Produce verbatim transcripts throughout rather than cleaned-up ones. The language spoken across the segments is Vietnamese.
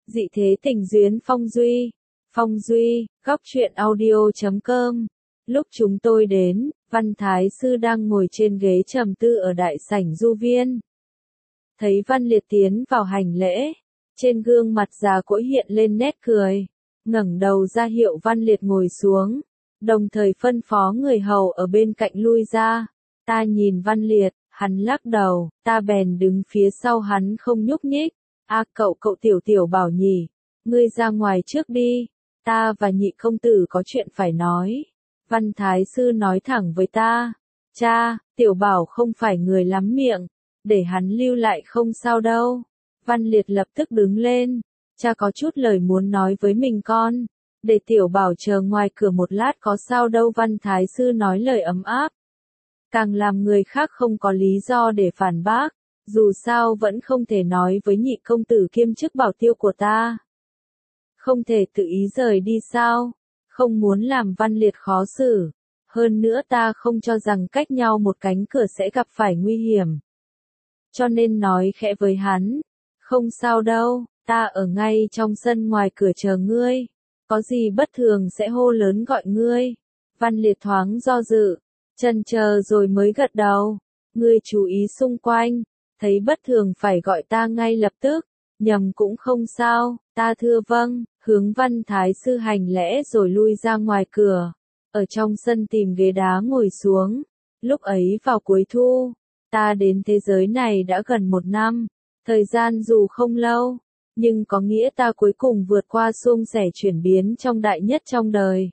Dị thế tình duyên Phong Duy. Phong Duy, góc truyện audio chấm com. Lúc chúng tôi đến, Văn Thái Sư đang ngồi trên ghế trầm tư ở đại sảnh du viên. Thấy Văn Liệt tiến vào hành lễ, trên gương mặt già cỗi hiện lên nét cười, ngẩng đầu ra hiệu Văn Liệt ngồi xuống, đồng thời phân phó người hầu ở bên cạnh lui ra. Ta nhìn Văn Liệt, hắn lắc đầu, ta bèn đứng phía sau hắn không nhúc nhích. A cậu cậu tiểu tiểu bảo nhỉ, ngươi ra ngoài trước đi, ta và nhị công tử có chuyện phải nói. Văn Thái Sư nói thẳng với ta, cha, tiểu bảo không phải người lắm miệng, để hắn lưu lại không sao đâu. Văn Liệt lập tức đứng lên, cha có chút lời muốn nói với mình con, để tiểu bảo chờ ngoài cửa một lát có sao đâu. Văn Thái Sư nói lời ấm áp, càng làm người khác không có lý do để phản bác. Dù sao vẫn không thể nói với nhị công tử kiêm chức bảo tiêu của ta. Không thể tự ý rời đi sao? Không muốn làm Văn Liệt khó xử. Hơn nữa ta không cho rằng cách nhau một cánh cửa sẽ gặp phải nguy hiểm. Cho nên nói khẽ với hắn. Không sao đâu, ta ở ngay trong sân ngoài cửa chờ ngươi. Có gì bất thường sẽ hô lớn gọi ngươi. Văn Liệt thoáng do dự, chần chờ rồi mới gật đầu. Ngươi chú ý xung quanh. Thấy bất thường phải gọi ta ngay lập tức, nhầm cũng không sao, ta thưa vâng, hướng Văn Thái Sư hành lễ rồi lui ra ngoài cửa, ở trong sân tìm ghế đá ngồi xuống. Lúc ấy vào cuối thu, ta đến thế giới này đã gần một năm, thời gian dù không lâu, nhưng có nghĩa ta cuối cùng vượt qua suông sẻ chuyển biến trong đại nhất trong đời.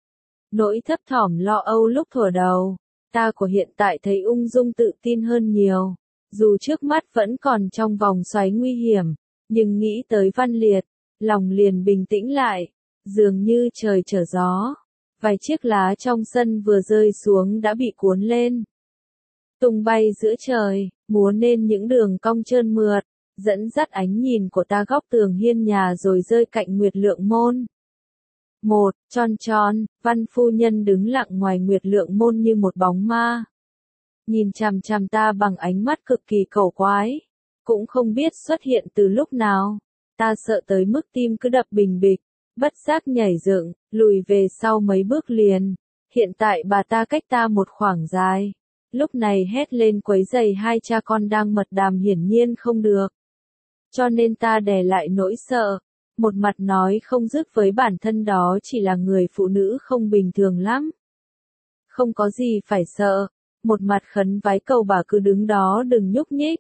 Nỗi thấp thỏm lo âu lúc thuở đầu, ta của hiện tại thấy ung dung tự tin hơn nhiều. Dù trước mắt vẫn còn trong vòng xoáy nguy hiểm, nhưng nghĩ tới Văn Liệt, lòng liền bình tĩnh lại, dường như trời trở gió. Vài chiếc lá trong sân vừa rơi xuống đã bị cuốn lên, tung bay giữa trời, múa nên những đường cong trơn mượt, dẫn dắt ánh nhìn của ta góc tường hiên nhà rồi rơi cạnh Nguyệt Lượng Môn. Một, tròn tròn, Văn phu nhân đứng lặng ngoài Nguyệt Lượng Môn như một bóng ma. Nhìn chằm chằm ta bằng ánh mắt cực kỳ cổ quái, cũng không biết xuất hiện từ lúc nào. Ta sợ tới mức tim cứ đập bình bịch, bất giác nhảy dựng, lùi về sau mấy bước liền. Hiện tại bà ta cách ta một khoảng dài, lúc này hét lên quấy rầy hai cha con đang mật đàm hiển nhiên không được. Cho nên ta đè lại nỗi sợ, một mặt nói không dứt với bản thân đó chỉ là người phụ nữ không bình thường lắm. Không có gì phải sợ. Một mặt khấn vái cầu bà cứ đứng đó đừng nhúc nhích.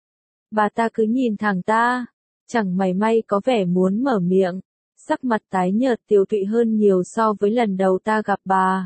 Bà ta cứ nhìn thẳng ta, chẳng mảy may có vẻ muốn mở miệng, sắc mặt tái nhợt tiều tụy hơn nhiều so với lần đầu ta gặp bà.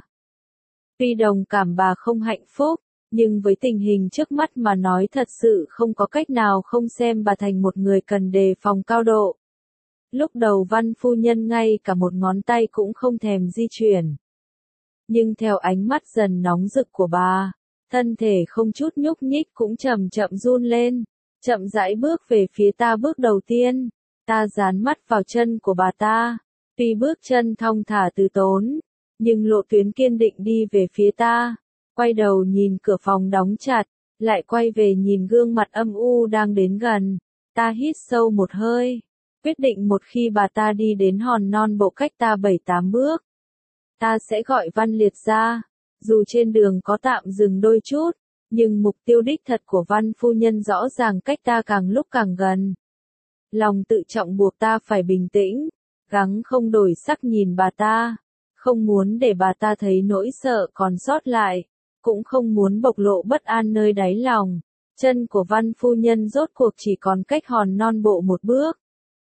Tuy đồng cảm bà không hạnh phúc, nhưng với tình hình trước mắt mà nói thật sự không có cách nào không xem bà thành một người cần đề phòng cao độ. Lúc đầu Văn phu nhân ngay cả một ngón tay cũng không thèm di chuyển. Nhưng theo ánh mắt dần nóng rực của bà, thân thể không chút nhúc nhích cũng chậm chậm run lên, chậm rãi bước về phía ta. Bước đầu tiên, ta dán mắt vào chân của bà ta, tuy bước chân thong thả từ tốn, nhưng lộ tuyến kiên định đi về phía ta, quay đầu nhìn cửa phòng đóng chặt, lại quay về nhìn gương mặt âm u đang đến gần, ta hít sâu một hơi, quyết định một khi bà ta đi đến hòn non bộ cách ta bảy tám bước, ta sẽ gọi Văn Liệt ra. Dù trên đường có tạm dừng đôi chút, nhưng mục tiêu đích thật của Văn phu nhân rõ ràng cách ta càng lúc càng gần. Lòng tự trọng buộc ta phải bình tĩnh, gắng không đổi sắc nhìn bà ta, không muốn để bà ta thấy nỗi sợ còn sót lại, cũng không muốn bộc lộ bất an nơi đáy lòng. Chân của Văn phu nhân rốt cuộc chỉ còn cách hòn non bộ một bước.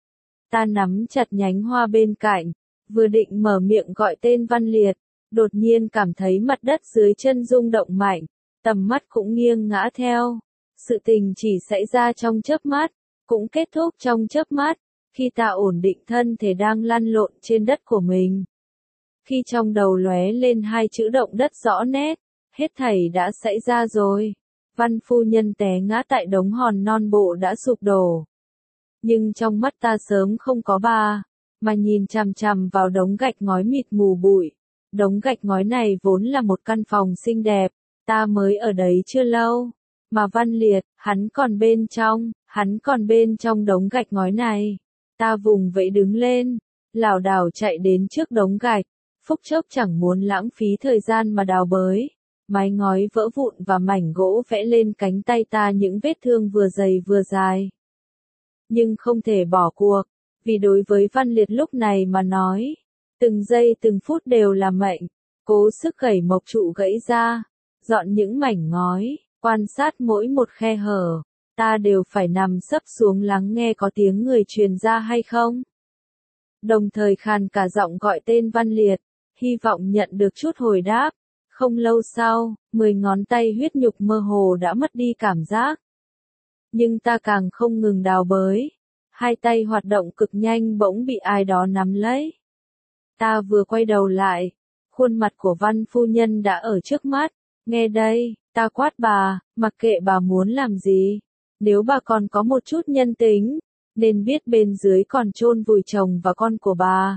Ta nắm chặt nhánh hoa bên cạnh, vừa định mở miệng gọi tên Văn Liệt. Đột nhiên cảm thấy mặt đất dưới chân rung động mạnh, tầm mắt cũng nghiêng ngã theo. Sự tình chỉ xảy ra trong chớp mắt, cũng kết thúc trong chớp mắt, khi ta ổn định thân thể đang lăn lộn trên đất của mình. Khi trong đầu lóe lên hai chữ động đất rõ nét, hết thảy đã xảy ra rồi. Văn phu nhân té ngã tại đống hòn non bộ đã sụp đổ. Nhưng trong mắt ta sớm không có bà, mà nhìn chằm chằm vào đống gạch ngói mịt mù bụi. Đống gạch ngói này vốn là một căn phòng xinh đẹp, ta mới ở đấy chưa lâu, mà Văn Liệt, hắn còn bên trong, hắn còn bên trong đống gạch ngói này. Ta vùng vẫy đứng lên, lảo đảo chạy đến trước đống gạch, phút chốc chẳng muốn lãng phí thời gian mà đào bới. Mái ngói vỡ vụn và mảnh gỗ vẽ lên cánh tay ta những vết thương vừa dày vừa dài. Nhưng không thể bỏ cuộc, vì đối với Văn Liệt lúc này mà nói, từng giây từng phút đều là mệnh. Cố sức gẩy mộc trụ gãy ra, dọn những mảnh ngói, quan sát mỗi một khe hở, ta đều phải nằm sấp xuống lắng nghe có tiếng người truyền ra hay không. Đồng thời khàn cả giọng gọi tên Văn Liệt, hy vọng nhận được chút hồi đáp. Không lâu sau, mười ngón tay huyết nhục mơ hồ đã mất đi cảm giác. Nhưng ta càng không ngừng đào bới. Hai tay hoạt động cực nhanh bỗng bị ai đó nắm lấy. Ta vừa quay đầu lại, khuôn mặt của Văn phu nhân đã ở trước mắt. Nghe đây, ta quát bà, mặc kệ bà muốn làm gì. Nếu bà còn có một chút nhân tính, nên biết bên dưới còn chôn vùi chồng và con của bà.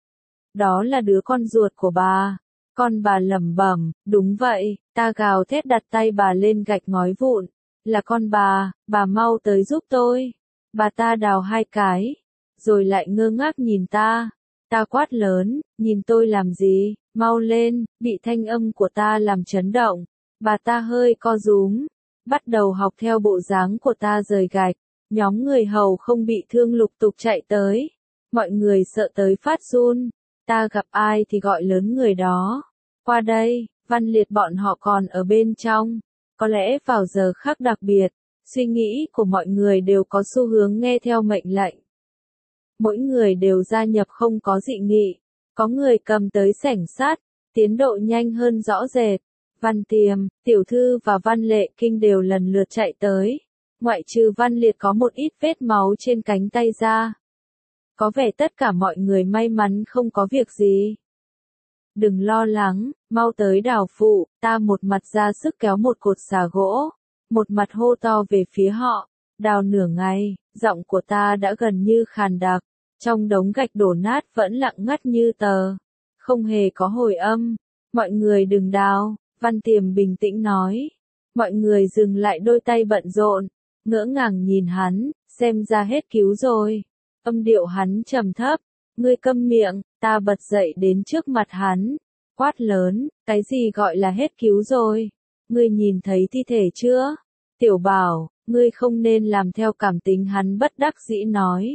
Đó là đứa con ruột của bà. Con bà lẩm bẩm, đúng vậy, ta gào thét đặt tay bà lên gạch ngói vụn. Là con bà, bà mau tới giúp tôi. Bà ta đào hai cái, rồi lại ngơ ngác nhìn ta. Ta quát lớn, nhìn tôi làm gì, mau lên, bị thanh âm của ta làm chấn động. Bà ta hơi co rúm, bắt đầu học theo bộ dáng của ta rời gạch. Nhóm người hầu không bị thương lục tục chạy tới. Mọi người sợ tới phát run. Ta gặp ai thì gọi lớn người đó. Qua đây, Văn Liệt bọn họ còn ở bên trong. Có lẽ vào giờ khắc đặc biệt, suy nghĩ của mọi người đều có xu hướng nghe theo mệnh lệnh. Mỗi người đều gia nhập không có dị nghị. Có người cầm tới xẻng sắt, tiến độ nhanh hơn rõ rệt. Văn Tiềm, Tiểu Thư và Văn Lệ Kinh đều lần lượt chạy tới. Ngoại trừ Văn Liệt có một ít vết máu trên cánh tay ra. Có vẻ tất cả mọi người may mắn không có việc gì. Đừng lo lắng, mau tới đào phụ, ta một mặt ra sức kéo một cột xà gỗ, một mặt hô to về phía họ. Đào nửa ngày, giọng của ta đã gần như khàn đặc, trong đống gạch đổ nát vẫn lặng ngắt như tờ, không hề có hồi âm. Mọi người đừng đào, Văn Tiềm bình tĩnh nói. Mọi người dừng lại đôi tay bận rộn, ngỡ ngàng nhìn hắn, xem ra hết cứu rồi. Âm điệu hắn trầm thấp, ngươi câm miệng, ta bật dậy đến trước mặt hắn, quát lớn, cái gì gọi là hết cứu rồi? Ngươi nhìn thấy thi thể chưa? Tiểu Bảo, ngươi không nên làm theo cảm tính, hắn bất đắc dĩ nói.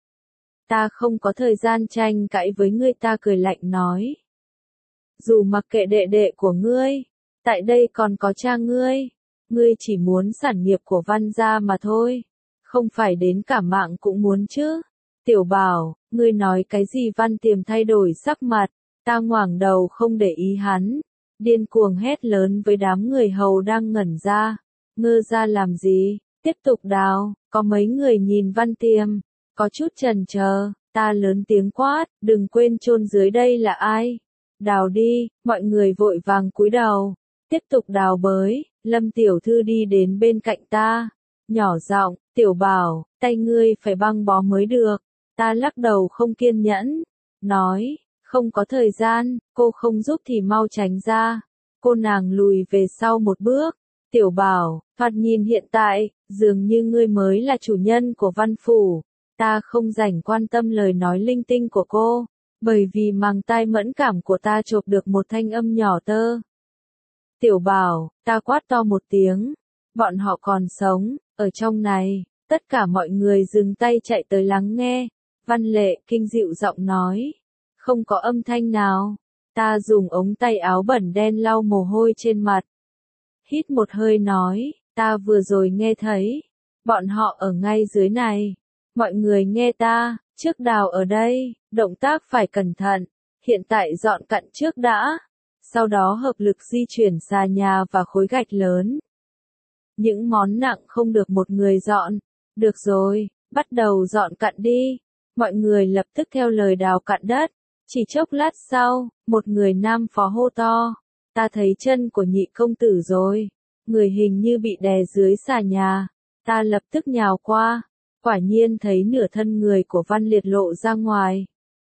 Ta không có thời gian tranh cãi với ngươi, ta cười lạnh nói. Dù mặc kệ đệ đệ của ngươi, tại đây còn có cha ngươi, ngươi chỉ muốn sản nghiệp của Văn gia mà thôi, không phải đến cả mạng cũng muốn chứ. Tiểu Bảo, ngươi nói cái gì? Văn Tiềm thay đổi sắc mặt, ta ngoảnh đầu không để ý hắn, điên cuồng hét lớn với đám người hầu đang ngẩn ra. Ngơ ra làm gì, tiếp tục đào. Có mấy người nhìn Văn Tiềm, có chút chần chờ, ta lớn tiếng quát, đừng quên chôn dưới đây là ai. Đào đi, mọi người vội vàng cúi đầu, tiếp tục đào bới. Lâm Tiểu Thư đi đến bên cạnh ta, nhỏ giọng, Tiểu Bảo, tay ngươi phải băng bó mới được. Ta lắc đầu không kiên nhẫn, nói, không có thời gian, cô không giúp thì mau tránh ra. Cô nàng lùi về sau một bước. Tiểu Bảo, thoạt nhìn hiện tại, dường như ngươi mới là chủ nhân của Văn phủ. Ta không rảnh quan tâm lời nói linh tinh của cô, bởi vì màng tai mẫn cảm của ta chộp được một thanh âm nhỏ tơ. Tiểu Bảo, ta quát to một tiếng, bọn họ còn sống, ở trong này. Tất cả mọi người dừng tay chạy tới lắng nghe. Văn Lệ Kinh dịu giọng nói, không có âm thanh nào. Ta dùng ống tay áo bẩn đen lau mồ hôi trên mặt. Hít một hơi nói, ta vừa rồi nghe thấy, bọn họ ở ngay dưới này. Mọi người nghe ta, trước đào ở đây, động tác phải cẩn thận, hiện tại dọn cặn trước đã, sau đó hợp lực di chuyển xà nhà và khối gạch lớn. Những món nặng không được một người dọn, được rồi, bắt đầu dọn cặn đi. Mọi người lập tức theo lời đào cặn đất. Chỉ chốc lát sau, một người nam phó hô to, ta thấy chân của nhị công tử rồi, người hình như bị đè dưới xà nhà. Ta lập tức nhào qua, quả nhiên thấy nửa thân người của Văn Liệt lộ ra ngoài.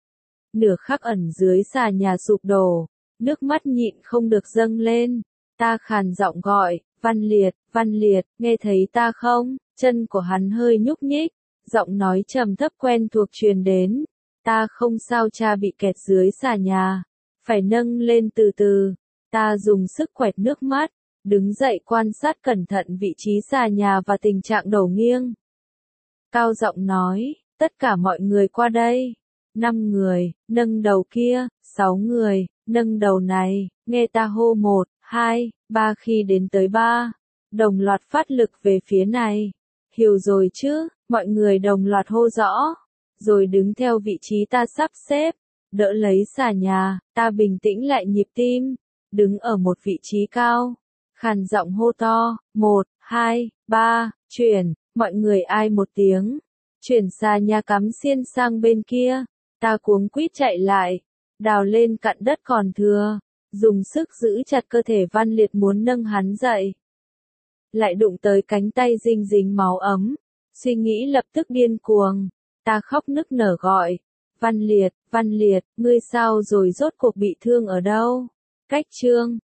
Nửa khắc ẩn dưới xà nhà sụp đổ, nước mắt nhịn không được dâng lên. Ta khàn giọng gọi, Văn Liệt, Văn Liệt, nghe thấy ta không? Chân của hắn hơi nhúc nhích, Giọng nói trầm thấp quen thuộc truyền đến. Ta không sao, cha bị kẹt dưới xà nhà. Phải nâng lên từ từ. Ta dùng sức quẹt nước mắt. Đứng dậy quan sát cẩn thận vị trí xà nhà và tình trạng đầu nghiêng. Cao giọng nói, tất cả mọi người qua đây. Năm người, nâng đầu kia, sáu người, nâng đầu này, nghe ta hô một, hai, ba khi đến tới ba. Đồng loạt phát lực về phía này. Hiểu rồi chứ, mọi người đồng loạt hô rõ. Rồi đứng theo vị trí ta sắp xếp. Đỡ lấy xà nhà, ta bình tĩnh lại nhịp tim. Đứng ở một vị trí cao. Khàn giọng hô to, một, hai, ba, chuyển, mọi người ai một tiếng. Chuyển xà nhà cắm xiên sang bên kia. Ta cuống quýt chạy lại. Đào lên cặn đất còn thừa. Dùng sức giữ chặt cơ thể Văn Liệt muốn nâng hắn dậy. Lại đụng tới cánh tay dinh dính máu ấm. Suy nghĩ lập tức điên cuồng. Ta khóc nức nở gọi. Văn Liệt, Văn Liệt, ngươi sao rồi, rốt cuộc bị thương ở đâu? Cách chương